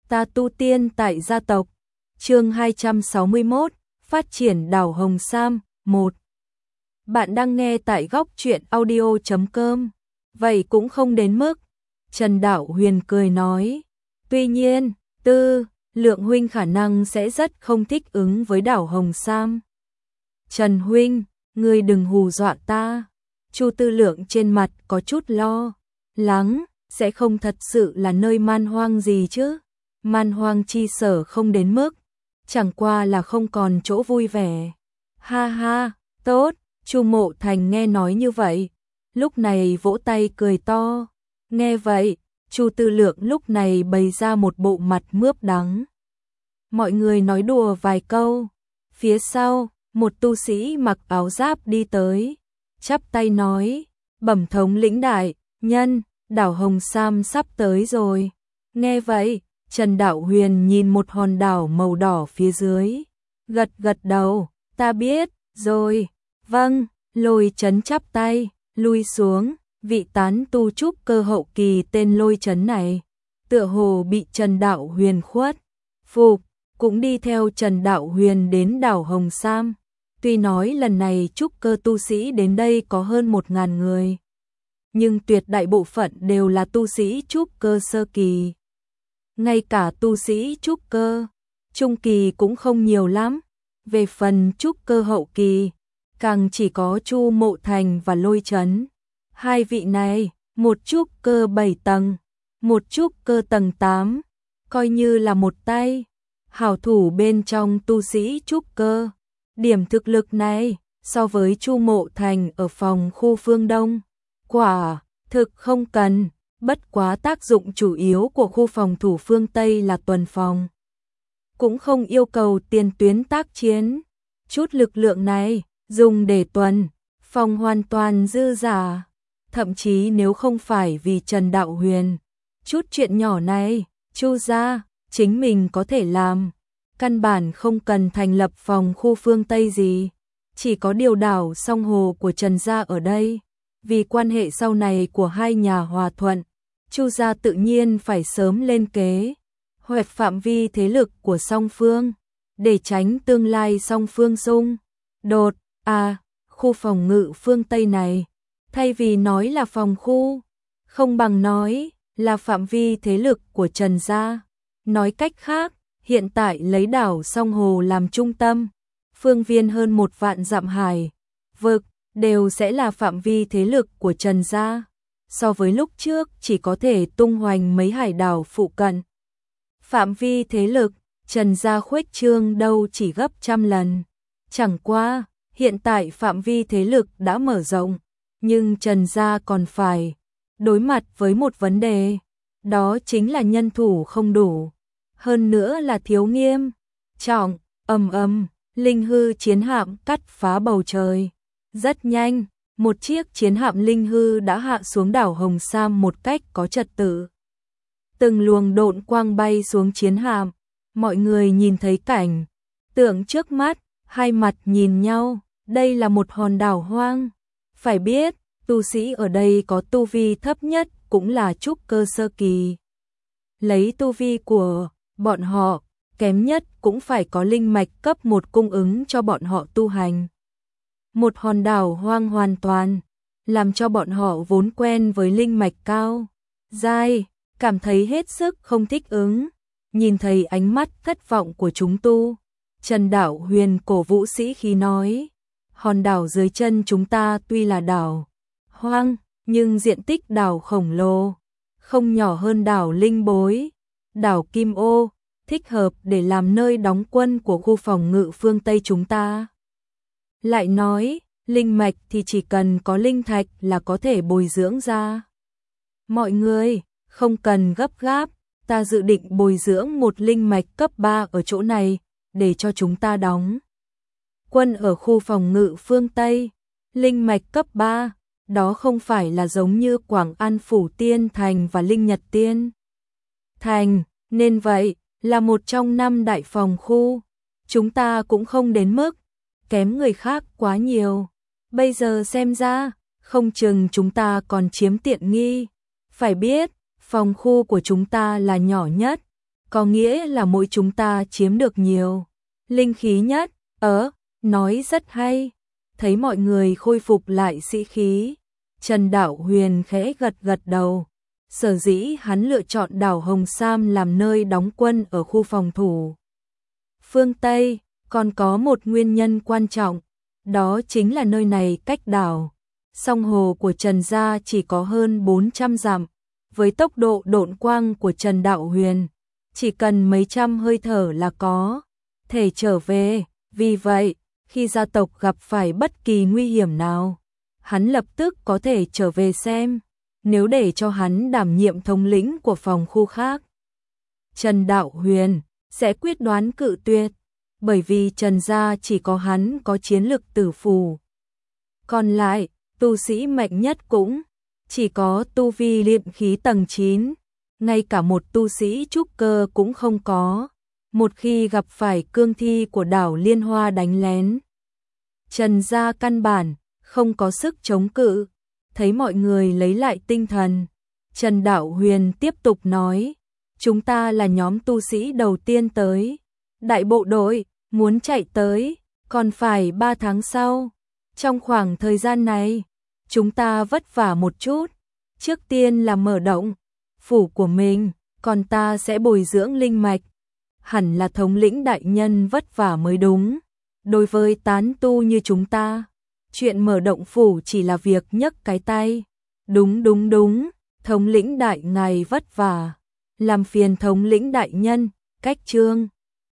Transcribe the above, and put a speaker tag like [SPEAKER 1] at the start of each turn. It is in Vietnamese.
[SPEAKER 1] Ta tu tiên tại gia tộc. Chương 261, phát triển đảo Hồng Sam 1. Bạn đang nghe tại góc truyện audio.com. Vậy cũng không đến mức. Trần Đạo Huyền cười nói. Tuy nhiên, Lượng huynh khả năng sẽ rất không thích ứng với đảo Hồng Sam. Trần huynh, ngươi đừng hù dọa ta. Chu Tư Lượng trên mặt có chút lo lắng, sẽ không thật sự là nơi man hoang gì chứ? Man hoang chi sở không đến mức, chẳng qua là không còn chỗ vui vẻ. Ha ha, tốt. Chu Mộ Thành nghe nói như vậy, lúc này vỗ tay cười to. Nghe vậy, Chu Tư Lượng lúc này bày ra một bộ mặt mướp đắng. Mọi người nói đùa vài câu, phía sau, một tu sĩ mặc áo giáp đi tới, chắp tay nói, bẩm thống lĩnh đại nhân, đảo Hồng Sam sắp tới rồi. Nghe vậy, Trần Đạo Huyền nhìn một hòn đảo màu đỏ phía dưới, gật gật đầu, ta biết rồi. Vâng, Lôi Chấn chắp tay, lui xuống, vị tán tu trúc cơ hậu kỳ tên Lôi Chấn này, tựa hồ bị Trần Đạo Huyền khuất phục, cũng đi theo Trần Đạo Huyền đến đảo Hồng Sam. Tuy nói lần này trúc cơ tu sĩ đến đây có hơn 1000 người, nhưng tuyệt đại bộ phận đều là tu sĩ trúc cơ sơ kỳ. Ngay cả tu sĩ trúc cơ trung kỳ cũng không nhiều lắm. Về phần trúc cơ hậu kỳ, càng chỉ có Chu Mộ Thành và Lôi Chấn. Hai vị này, một trúc cơ 7 tầng, một trúc cơ tầng 8, coi như là một tay hảo thủ bên trong tu sĩ trúc cơ. Điểm thực lực này, so với Chu Mộ Thành ở phòng khu phương Đông, quả thực không cần, bất quá tác dụng chủ yếu của khu phòng thủ phương Tây là tuần phòng. Cũng không yêu cầu tiền tuyến tác chiến, chút lực lượng này, dùng để tuần phòng hoàn toàn dư giả. Thậm chí nếu không phải vì Trần Đạo Huyền, chút chuyện nhỏ này, Chu gia chính mình có thể làm. Căn bản không cần thành lập phòng khu phương Tây gì, chỉ có điều đảo song hồ của Trần gia ở đây. Vì quan hệ sau này của hai nhà hòa thuận, Chu gia tự nhiên phải sớm lên kế hoạch phạm vi thế lực của song phương, để tránh tương lai song phương xung đột. Khu phòng ngự phương Tây này, thay vì nói là phòng khu, không bằng nói là phạm vi thế lực của Trần gia. Nói cách khác, hiện tại lấy đảo song hồ làm trung tâm, phương viên hơn 1 vạn dặm hải vực đều sẽ là phạm vi thế lực của Trần gia. So với lúc trước chỉ có thể tung hoành mấy hải đảo phụ cận, phạm vi thế lực Trần gia khuếch trương đâu chỉ gấp trăm lần. Chẳng qua, hiện tại phạm vi thế lực đã mở rộng, nhưng Trần gia còn phải đối mặt với một vấn đề, đó chính là nhân thủ không đủ, hơn nữa là thiếu nghiêm trọng. Linh hư chiến hạm cắt phá bầu trời. Rất nhanh, một chiếc chiến hạm linh hư đã hạ xuống đảo Hồng Sam một cách có trật tự. Từng luồng độn quang bay xuống chiến hạm, mọi người nhìn thấy cảnh tượng trước mắt, hai mặt nhìn nhau, đây là một hòn đảo hoang. Phải biết, tu sĩ ở đây có tu vi thấp nhất cũng là trúc cơ sơ kỳ. Lấy tu vi của bọn họ, kém nhất cũng phải có linh mạch cấp 1 cung ứng cho bọn họ tu hành. Một hòn đảo hoang hoàn toàn, làm cho bọn họ vốn quen với linh mạch cao dai, cảm thấy hết sức không thích ứng. Nhìn thấy ánh mắt thất vọng của chúng tu, Trần Đạo Huyền cổ vũ sĩ khí nói, hòn đảo dưới chân chúng ta tuy là đảo hoang, nhưng diện tích đảo khổng lồ, không nhỏ hơn đảo Linh Bối, đảo Kim Ô, thích hợp để làm nơi đóng quân của khu phòng ngự phương Tây chúng ta. Lại nói, linh mạch thì chỉ cần có linh thạch là có thể bồi dưỡng ra. Mọi người, không cần gấp gáp, ta dự định bồi dưỡng một linh mạch cấp 3 ở chỗ này, để cho chúng ta đóng quân ở khu phòng ngự phương Tây. Linh mạch cấp 3, đó không phải là giống như Quảng An Phủ Tiên Thành và Linh Nhật Tiên Thành, nên vậy là một trong 5 đại phòng khu. Chúng ta cũng không đến mức kém người khác quá nhiều. Bây giờ xem ra, không chừng chúng ta còn chiếm tiện nghi. Phải biết, phòng khu của chúng ta là nhỏ nhất, có nghĩa là mỗi chúng ta chiếm được nhiều linh khí nhất. Nói rất hay. Thấy mọi người khôi phục lại sĩ khí, Trần Đạo Huyền khẽ gật gật đầu. Sở dĩ hắn lựa chọn đảo Hồng Sam làm nơi đóng quân ở khu phòng thủ phương Tây, còn có một nguyên nhân quan trọng, đó chính là nơi này cách đảo Song Hồ của Trần gia chỉ có hơn 400 dặm. Với tốc độ độn quang của Trần Đạo Huyền, chỉ cần mấy trăm hơi thở là có thể trở về. Vì vậy, khi gia tộc gặp phải bất kỳ nguy hiểm nào, hắn lập tức có thể trở về xem. Nếu để cho hắn đảm nhiệm thống lĩnh của phòng khu khác, Trần Đạo Huyền sẽ quyết đoán cự tuyệt, bởi vì Trần gia chỉ có hắn có chiến lực tử phù. Còn lại, tu sĩ mạnh nhất cũng chỉ có tu vi luyện khí tầng 9, ngay cả một tu sĩ trúc cơ cũng không có. Một khi gặp phải cương thi của đảo Liên Hoa đánh lén, Trần gia căn bản không có sức chống cự. Thấy mọi người lấy lại tinh thần, Trần Đạo Huyền tiếp tục nói, chúng ta là nhóm tu sĩ đầu tiên tới. Đại bộ đội muốn chạy tới, còn phải 3 tháng sau. Trong khoảng thời gian này, chúng ta vất vả một chút. Trước tiên là mở động phủ của mình, còn ta sẽ bồi dưỡng linh mạch. Hẳn là thống lĩnh đại nhân vất vả mới đúng. Đối với tán tu như chúng ta, chuyện mở động phủ chỉ là việc nhấc cái tay. Đúng, thống lĩnh đại ngài vất vả. Làm phiền thống lĩnh đại nhân, cách trương.